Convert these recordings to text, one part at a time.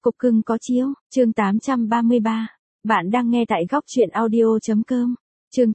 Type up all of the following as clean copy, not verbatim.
Cục cưng có chiếu, chương 833. Bạn đang nghe tại góc truyện audio.com. Chương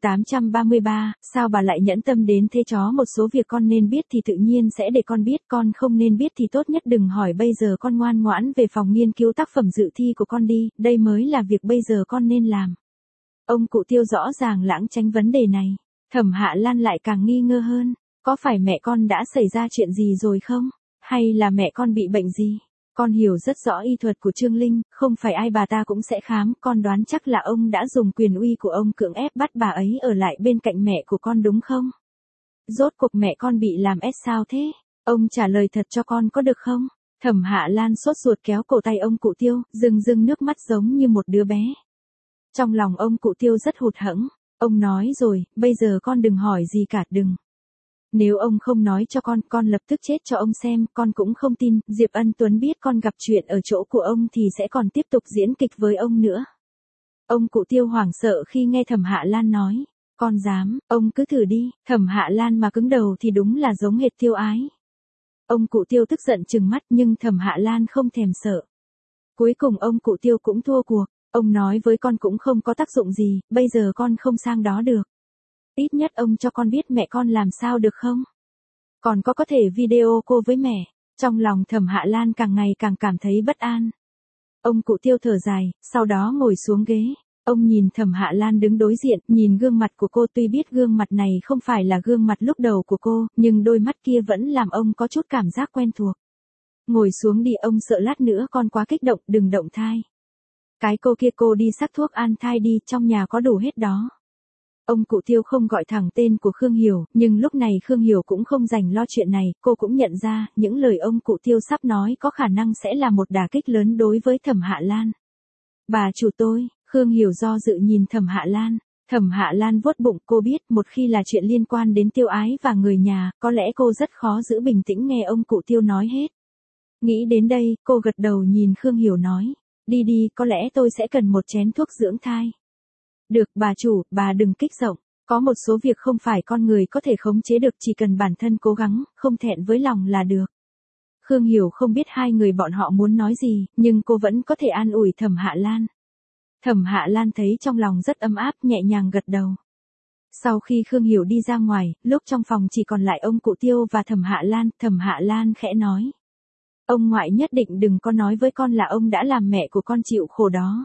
833, sao bà lại nhẫn tâm đến thế chó, một số việc con nên biết thì tự nhiên sẽ để con biết, con không nên biết thì tốt nhất đừng hỏi. Bây giờ con ngoan ngoãn về phòng nghiên cứu tác phẩm dự thi của con đi, đây mới là việc bây giờ con nên làm. Ông cụ Tiêu rõ ràng lãng tránh vấn đề này. Thẩm Hạ Lan lại càng nghi ngơ hơn, có phải mẹ con đã xảy ra chuyện gì rồi không? Hay là mẹ con bị bệnh gì? Con hiểu rất rõ y thuật của Trương Linh, không phải ai bà ta cũng sẽ khám, con đoán chắc là ông đã dùng quyền uy của ông cưỡng ép bắt bà ấy ở lại bên cạnh mẹ của con đúng không? Rốt cuộc mẹ con bị làm sao thế? Ông trả lời thật cho con có được không? Thẩm Hạ Lan sốt ruột kéo cổ tay ông cụ Tiêu, rưng rưng nước mắt giống như một đứa bé. Trong lòng ông cụ Tiêu rất hụt hẫng, ông nói rồi, bây giờ con đừng hỏi gì cả, đừng. Nếu ông không nói cho con lập tức chết cho ông xem, con cũng không tin, Diệp Ân Tuấn biết con gặp chuyện ở chỗ của ông thì sẽ còn tiếp tục diễn kịch với ông nữa. Ông cụ Tiêu hoảng sợ khi nghe Thẩm Hạ Lan nói, con dám, ông cứ thử đi. Thẩm Hạ Lan mà cứng đầu thì đúng là giống hệt Tiêu Ái. Ông cụ Tiêu tức giận trừng mắt nhưng Thẩm Hạ Lan không thèm sợ. Cuối cùng ông cụ Tiêu cũng thua cuộc, ông nói với con cũng không có tác dụng gì, bây giờ con không sang đó được. Ít nhất ông cho con biết mẹ con làm sao được không? Còn có thể video cô với mẹ. Trong lòng Thẩm Hạ Lan càng ngày càng cảm thấy bất an. Ông cụ Tiêu thở dài, sau đó ngồi xuống ghế. Ông nhìn Thẩm Hạ Lan đứng đối diện, nhìn gương mặt của cô, tuy biết gương mặt này không phải là gương mặt lúc đầu của cô, nhưng đôi mắt kia vẫn làm ông có chút cảm giác quen thuộc. Ngồi xuống đi, ông sợ lát nữa con quá kích động, đừng động thai. Cái cô kia, cô đi sắc thuốc an thai đi, trong nhà có đủ hết đó. Ông cụ Tiêu không gọi thẳng tên của Khương Hiểu, nhưng lúc này Khương Hiểu cũng không rảnh lo chuyện này, cô cũng nhận ra, những lời ông cụ Tiêu sắp nói có khả năng sẽ là một đả kích lớn đối với Thẩm Hạ Lan. Bà chủ tôi, Khương Hiểu do dự nhìn Thẩm Hạ Lan. Thẩm Hạ Lan vuốt bụng, cô biết một khi là chuyện liên quan đến Tiêu Ái và người nhà, có lẽ cô rất khó giữ bình tĩnh nghe ông cụ Tiêu nói hết. Nghĩ đến đây, cô gật đầu nhìn Khương Hiểu nói, đi đi, có lẽ tôi sẽ cần một chén thuốc dưỡng thai. Được, bà chủ, bà đừng kích động, có một số việc không phải con người có thể khống chế được, chỉ cần bản thân cố gắng, không thẹn với lòng là được. Khương Hiểu không biết hai người bọn họ muốn nói gì, nhưng cô vẫn có thể an ủi Thẩm Hạ Lan. Thẩm Hạ Lan thấy trong lòng rất ấm áp, nhẹ nhàng gật đầu. Sau khi Khương Hiểu đi ra ngoài, lúc trong phòng chỉ còn lại ông cụ Tiêu và Thẩm Hạ Lan khẽ nói. Ông ngoại nhất định đừng có nói với con là ông đã làm mẹ của con chịu khổ đó.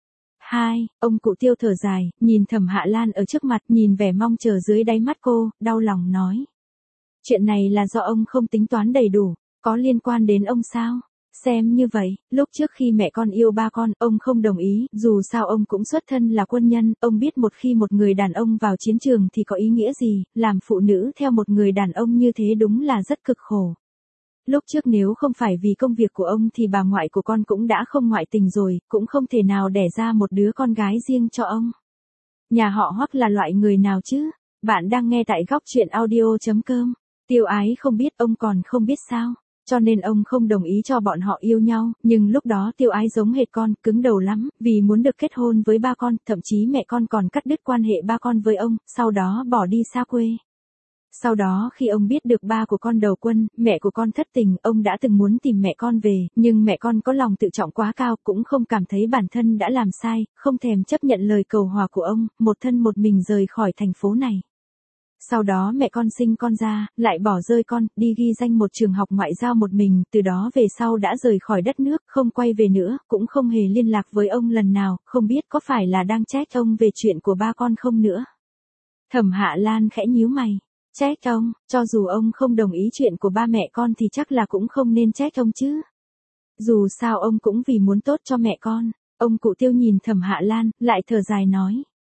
Ông cụ Tiêu thở dài, nhìn Thẩm Hạ Lan ở trước mặt, nhìn vẻ mong chờ dưới đáy mắt cô, đau lòng nói. Chuyện này là do ông không tính toán đầy đủ, có liên quan đến ông sao? Xem như vậy, lúc trước khi mẹ con yêu ba con, ông không đồng ý, dù sao ông cũng xuất thân là quân nhân, ông biết một khi một người đàn ông vào chiến trường thì có ý nghĩa gì, làm phụ nữ theo một người đàn ông như thế đúng là rất cực khổ. Lúc trước nếu không phải vì công việc của ông thì bà ngoại của con cũng đã không ngoại tình rồi, cũng không thể nào đẻ ra một đứa con gái riêng cho ông. Nhà họ Hoắc là loại người nào chứ? Bạn đang nghe tại góc truyện audio.com. Tiêu Ái không biết, ông còn không biết sao? Cho nên ông không đồng ý cho bọn họ yêu nhau, nhưng lúc đó Tiêu Ái giống hệt con, cứng đầu lắm, vì muốn được kết hôn với ba con, thậm chí mẹ con còn cắt đứt quan hệ ba con với ông, sau đó bỏ đi xa quê. Sau đó khi ông biết được ba của con đầu quân, mẹ của con thất tình, ông đã từng muốn tìm mẹ con về, nhưng mẹ con có lòng tự trọng quá cao, cũng không cảm thấy bản thân đã làm sai, không thèm chấp nhận lời cầu hòa của ông, một thân một mình rời khỏi thành phố này. Sau đó mẹ con sinh con ra, lại bỏ rơi con, đi ghi danh một trường học ngoại giao một mình, từ đó về sau đã rời khỏi đất nước, không quay về nữa, cũng không hề liên lạc với ông lần nào, không biết có phải là đang trách ông về chuyện của ba con không nữa. Thẩm Hạ Lan khẽ nhíu mày. Trách ông, cho dù ông không đồng ý chuyện của ba mẹ con thì chắc là cũng không nên trách ông chứ. Dù sao ông cũng vì muốn tốt cho mẹ con. Ông cụ Tiêu nhìn Thẩm Hạ Lan, lại thở dài nói.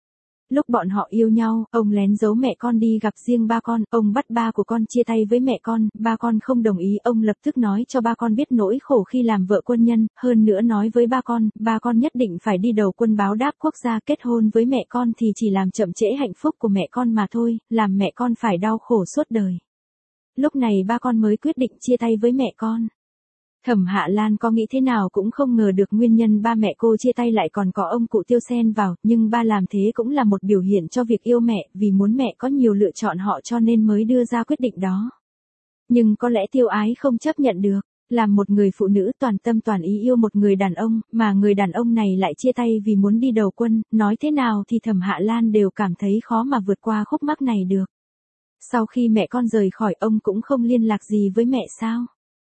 Lúc bọn họ yêu nhau, ông lén giấu mẹ con đi gặp riêng ba con, ông bắt ba của con chia tay với mẹ con, ba con không đồng ý, ông lập tức nói cho ba con biết nỗi khổ khi làm vợ quân nhân, hơn nữa nói với ba con nhất định phải đi đầu quân báo đáp quốc gia, kết hôn với mẹ con thì chỉ làm chậm trễ hạnh phúc của mẹ con mà thôi, làm mẹ con phải đau khổ suốt đời. Lúc này ba con mới quyết định chia tay với mẹ con. Thẩm Hạ Lan có nghĩ thế nào cũng không ngờ được nguyên nhân ba mẹ cô chia tay lại còn có ông cụ Tiêu xen vào, nhưng ba làm thế cũng là một biểu hiện cho việc yêu mẹ, vì muốn mẹ có nhiều lựa chọn họ cho nên mới đưa ra quyết định đó. Nhưng có lẽ Tiêu Ái không chấp nhận được. Làm một người phụ nữ toàn tâm toàn ý yêu một người đàn ông, mà người đàn ông này lại chia tay vì muốn đi đầu quân, nói thế nào thì Thẩm Hạ Lan đều cảm thấy khó mà vượt qua khúc mắc này được. Sau khi mẹ con rời khỏi ông cũng không liên lạc gì với mẹ sao?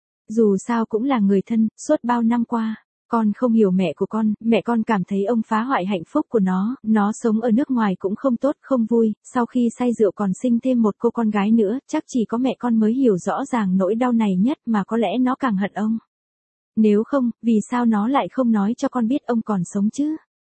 Dù sao cũng là người thân, suốt bao năm qua. Con không hiểu mẹ của con, mẹ con cảm thấy ông phá hoại hạnh phúc của nó sống ở nước ngoài cũng không tốt, không vui, sau khi say rượu còn sinh thêm một cô con gái nữa, chắc chỉ có mẹ con mới hiểu rõ ràng nỗi đau này nhất mà có lẽ nó càng hận ông. Nếu không, vì sao nó lại không nói cho con biết ông còn sống chứ?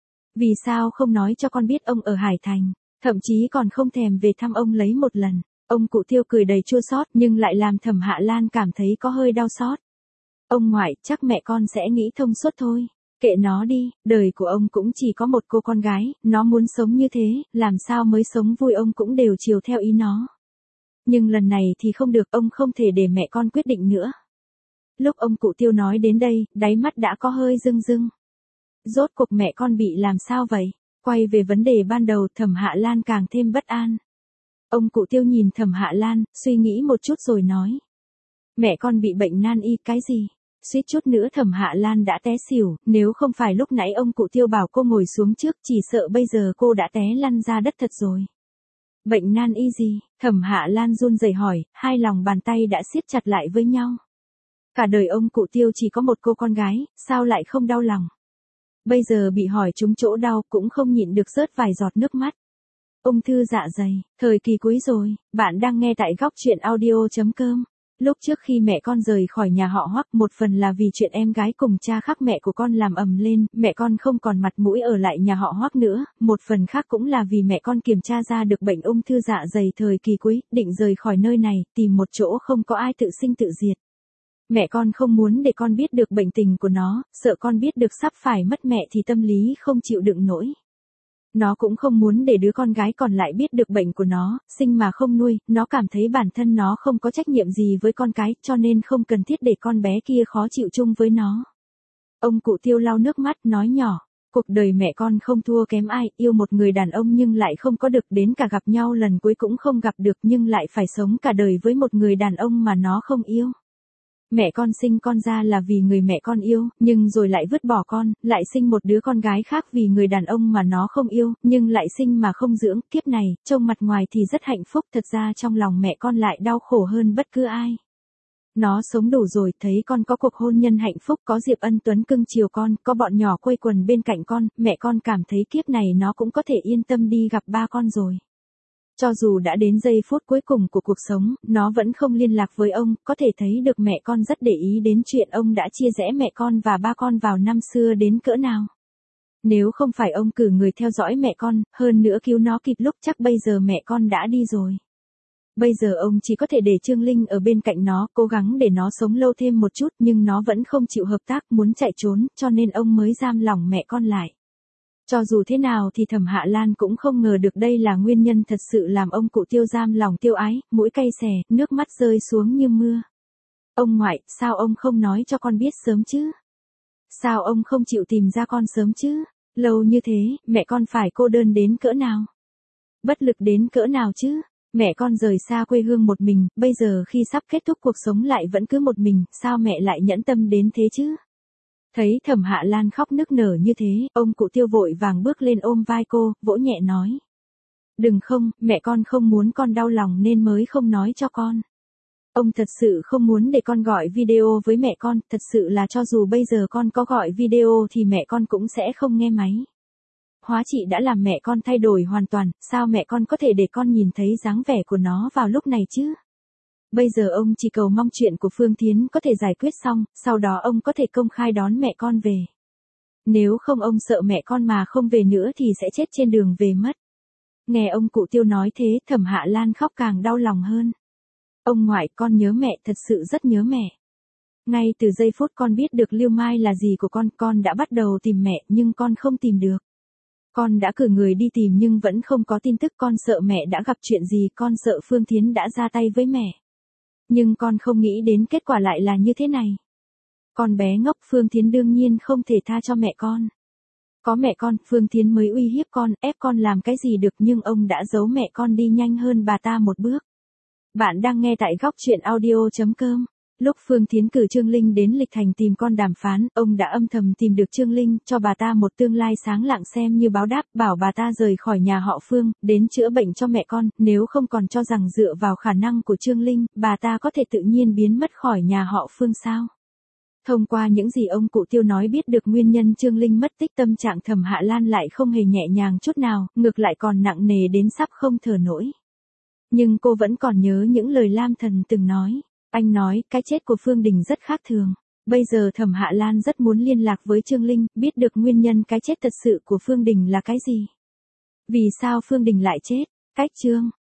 Vì sao không nói cho con biết ông ở Hải Thành, thậm chí còn không thèm về thăm ông lấy một lần? Ông cụ Tiêu cười đầy chua xót nhưng lại làm Thẩm Hạ Lan cảm thấy có hơi đau xót. Ông ngoại, chắc mẹ con sẽ nghĩ thông suốt thôi. Kệ nó đi, đời của ông cũng chỉ có một cô con gái, nó muốn sống như thế, làm sao mới sống vui ông cũng đều chiều theo ý nó. Nhưng lần này thì không được, ông không thể để mẹ con quyết định nữa. Lúc ông cụ Tiêu nói đến đây, đáy mắt đã có hơi rưng rưng. Rốt cuộc mẹ con bị làm sao vậy? Quay về vấn đề ban đầu, Thẩm Hạ Lan càng thêm bất an. Ông cụ Tiêu nhìn Thẩm Hạ Lan, suy nghĩ một chút rồi nói. Mẹ con bị bệnh nan y, cái gì? Suýt chút nữa Thẩm Hạ Lan đã té xỉu, nếu không phải lúc nãy ông cụ Tiêu bảo cô ngồi xuống trước, chỉ sợ bây giờ cô đã té lăn ra đất thật rồi. Bệnh nan y gì? Thẩm Hạ Lan run rẩy hỏi, hai lòng bàn tay đã siết chặt lại với nhau. Cả đời ông cụ Tiêu chỉ có một cô con gái, sao lại không đau lòng? Bây giờ bị hỏi trúng chỗ đau cũng không nhịn được rớt vài giọt nước mắt. Ung thư dạ dày, thời kỳ cuối rồi, bạn đang nghe tại góc truyện audio.com. Lúc trước khi mẹ con rời khỏi nhà họ Hoắc, một phần là vì chuyện em gái cùng cha khác mẹ của con làm ầm lên, mẹ con không còn mặt mũi ở lại nhà họ Hoắc nữa, một phần khác cũng là vì mẹ con kiểm tra ra được bệnh ung thư dạ dày thời kỳ cuối, định rời khỏi nơi này, tìm một chỗ không có ai tự sinh tự diệt. Mẹ con không muốn để con biết được bệnh tình của nó, sợ con biết được sắp phải mất mẹ thì tâm lý không chịu đựng nổi. Nó cũng không muốn để đứa con gái còn lại biết được bệnh của nó, sinh mà không nuôi, nó cảm thấy bản thân nó không có trách nhiệm gì với con cái, cho nên không cần thiết để con bé kia khó chịu chung với nó. Ông cụ Tiêu lau nước mắt nói nhỏ, cuộc đời mẹ con không thua kém ai, yêu một người đàn ông nhưng lại không có được, đến cả gặp nhau lần cuối cũng không gặp được, nhưng lại phải sống cả đời với một người đàn ông mà nó không yêu. Mẹ con sinh con ra là vì người mẹ con yêu, nhưng rồi lại vứt bỏ con, lại sinh một đứa con gái khác vì người đàn ông mà nó không yêu, nhưng lại sinh mà không dưỡng, kiếp này, trông mặt ngoài thì rất hạnh phúc, thật ra trong lòng mẹ con lại đau khổ hơn bất cứ ai. Nó sống đủ rồi, thấy con có cuộc hôn nhân hạnh phúc, có Diệp Ân Tuấn cưng chiều con, có bọn nhỏ quây quần bên cạnh con, mẹ con cảm thấy kiếp này nó cũng có thể yên tâm đi gặp ba con rồi. Cho dù đã đến giây phút cuối cùng của cuộc sống, nó vẫn không liên lạc với ông, có thể thấy được mẹ con rất để ý đến chuyện ông đã chia rẽ mẹ con và ba con vào năm xưa đến cỡ nào. Nếu không phải ông cử người theo dõi mẹ con, hơn nữa cứu nó kịp lúc, chắc bây giờ mẹ con đã đi rồi. Bây giờ ông chỉ có thể để Trương Linh ở bên cạnh nó, cố gắng để nó sống lâu thêm một chút, nhưng nó vẫn không chịu hợp tác, muốn chạy trốn, cho nên ông mới giam lỏng mẹ con lại. Cho dù thế nào thì Thẩm Hạ Lan cũng không ngờ được đây là nguyên nhân thật sự làm ông cụ Tiêu giam lòng Tiêu Ái, mũi cay xè, nước mắt rơi xuống như mưa. Ông ngoại, sao ông không nói cho con biết sớm chứ? Sao ông không chịu tìm ra con sớm chứ? Lâu như thế, mẹ con phải cô đơn đến cỡ nào? Bất lực đến cỡ nào chứ? Mẹ con rời xa quê hương một mình, bây giờ khi sắp kết thúc cuộc sống lại vẫn cứ một mình, sao mẹ lại nhẫn tâm đến thế chứ? Thấy Thẩm Hạ Lan khóc nức nở như thế, ông cụ Tiêu vội vàng bước lên ôm vai cô, vỗ nhẹ nói. Đừng không, mẹ con không muốn con đau lòng nên mới không nói cho con. Ông thật sự không muốn để con gọi video với mẹ con, thật sự là cho dù bây giờ con có gọi video thì mẹ con cũng sẽ không nghe máy. Hóa chị đã làm mẹ con thay đổi hoàn toàn, sao mẹ con có thể để con nhìn thấy dáng vẻ của nó vào lúc này chứ? Bây giờ ông chỉ cầu mong chuyện của Phương Thiến có thể giải quyết xong, sau đó ông có thể công khai đón mẹ con về. Nếu không ông sợ mẹ con mà không về nữa thì sẽ chết trên đường về mất. Nghe ông cụ Tiêu nói thế, Thẩm Hạ Lan khóc càng đau lòng hơn. Ông ngoại, con nhớ mẹ, thật sự rất nhớ mẹ. Ngay từ giây phút con biết được Lưu Mai là gì của con đã bắt đầu tìm mẹ nhưng con không tìm được. Con đã cử người đi tìm nhưng vẫn không có tin tức, con sợ mẹ đã gặp chuyện gì, con sợ Phương Thiến đã ra tay với mẹ. Nhưng con không nghĩ đến kết quả lại là như thế này. Con bé ngốc, Phương Thiến đương nhiên không thể tha cho mẹ con. Có mẹ con, Phương Thiến mới uy hiếp con, ép con làm cái gì được, nhưng ông đã giấu mẹ con đi nhanh hơn bà ta một bước. Bạn đang nghe tại góc truyện audio.com. Lúc Phương Thiến cử Trương Linh đến Lịch Thành tìm con đàm phán, ông đã âm thầm tìm được Trương Linh, cho bà ta một tương lai sáng lạng xem như báo đáp, bảo bà ta rời khỏi nhà họ Phương, đến chữa bệnh cho mẹ con, nếu không còn cho rằng dựa vào khả năng của Trương Linh, bà ta có thể tự nhiên biến mất khỏi nhà họ Phương sao? Thông qua những gì ông cụ Tiêu nói biết được nguyên nhân Trương Linh mất tích, tâm trạng Thẩm Hạ Lan lại không hề nhẹ nhàng chút nào, ngược lại còn nặng nề đến sắp không thở nổi. Nhưng cô vẫn còn nhớ những lời Lam Thần từng nói. Anh nói, cái chết của Phương Đình rất khác thường. Bây giờ Thẩm Hạ Lan rất muốn liên lạc với Trương Linh, biết được nguyên nhân cái chết thật sự của Phương Đình là cái gì. Vì sao Phương Đình lại chết? Cách chương